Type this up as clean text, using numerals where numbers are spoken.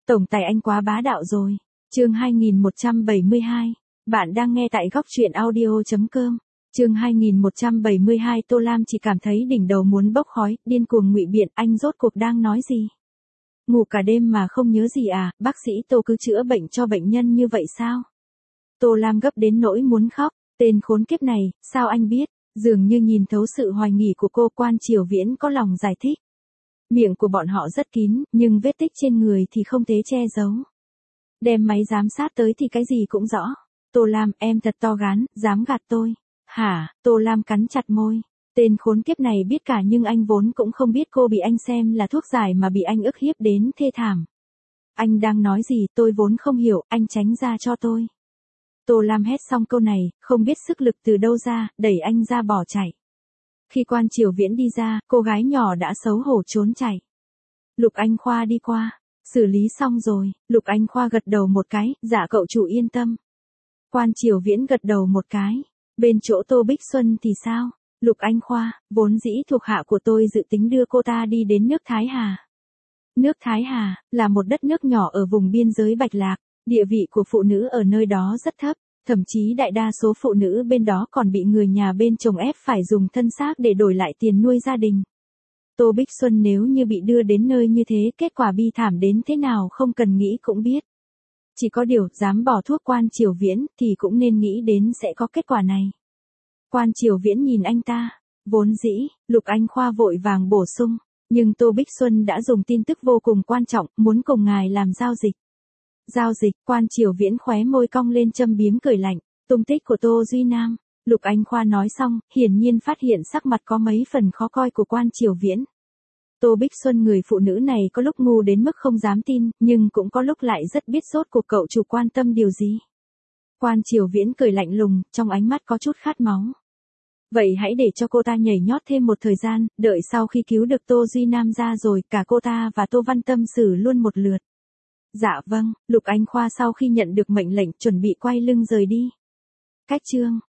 Tổng tài anh quá bá đạo rồi. Chương 2172. Bạn đang nghe tại góc truyện audio.com. Chương 2172. Tô Lam chỉ cảm thấy đỉnh đầu muốn bốc khói, điên cuồng ngụy biện, anh rốt cuộc đang nói gì? Ngủ cả đêm mà không nhớ gì à, bác sĩ Tô cứ chữa bệnh cho bệnh nhân như vậy sao? Tô Lam gấp đến nỗi muốn khóc, tên khốn kiếp này, sao anh biết? Dường như nhìn thấu sự hoài nghi của cô, Quan Triều Viễn có lòng giải thích. Miệng của bọn họ rất kín, nhưng vết tích trên người thì không thể che giấu. Đem máy giám sát tới thì cái gì cũng rõ. Tô Lam, em thật to gan, dám gạt tôi. Hả? Tô Lam cắn chặt môi. Tên khốn kiếp này biết cả nhưng anh vốn cũng không biết cô bị anh xem là thuốc giải mà bị anh ức hiếp đến thê thảm. Anh đang nói gì tôi vốn không hiểu, anh tránh ra cho tôi. Tô Lam hét xong câu này, không biết sức lực từ đâu ra, đẩy anh ra bỏ chạy. Khi Quan Triều Viễn đi ra, cô gái nhỏ đã xấu hổ trốn chạy. Lục Anh Khoa đi qua. Xử lý xong rồi, Lục Anh Khoa gật đầu một cái, dạ cậu chủ yên tâm. Quan Triều Viễn gật đầu một cái. Bên chỗ Tô Bích Xuân thì sao? Lục Anh Khoa, vốn dĩ thuộc hạ của tôi dự tính đưa cô ta đi đến nước Thái Hà. Nước Thái Hà, là một đất nước nhỏ ở vùng biên giới Bạch Lạc, địa vị của phụ nữ ở nơi đó rất thấp, thậm chí đại đa số phụ nữ bên đó còn bị người nhà bên chồng ép phải dùng thân xác để đổi lại tiền nuôi gia đình. Tô Bích Xuân nếu như bị đưa đến nơi như thế, kết quả bi thảm đến thế nào không cần nghĩ cũng biết. Chỉ có điều, dám bỏ thuốc Quan Triều Viễn, thì cũng nên nghĩ đến sẽ có kết quả này. Quan Triều Viễn nhìn anh ta. Vốn dĩ, Lục Anh Khoa vội vàng bổ sung. Nhưng Tô Bích Xuân đã dùng tin tức vô cùng quan trọng, muốn cùng ngài làm giao dịch. Giao dịch, Quan Triều Viễn khóe môi cong lên châm biếm cười lạnh. Tung tích của Tô Duy Nam. Lục Anh Khoa nói xong, hiển nhiên phát hiện sắc mặt có mấy phần khó coi của Quan Triều Viễn. Tô Bích Xuân người phụ nữ này có lúc ngu đến mức không dám tin, nhưng cũng có lúc lại rất biết rốt cuộc cậu chủ quan tâm điều gì. Quan Triều Viễn cười lạnh lùng, trong ánh mắt có chút khát máu. Vậy hãy để cho cô ta nhảy nhót thêm một thời gian, đợi sau khi cứu được Tô Duy Nam ra rồi, cả cô ta và Tô Văn Tâm xử luôn một lượt. Dạ vâng, Lục Anh Khoa sau khi nhận được mệnh lệnh chuẩn bị quay lưng rời đi. Cách chương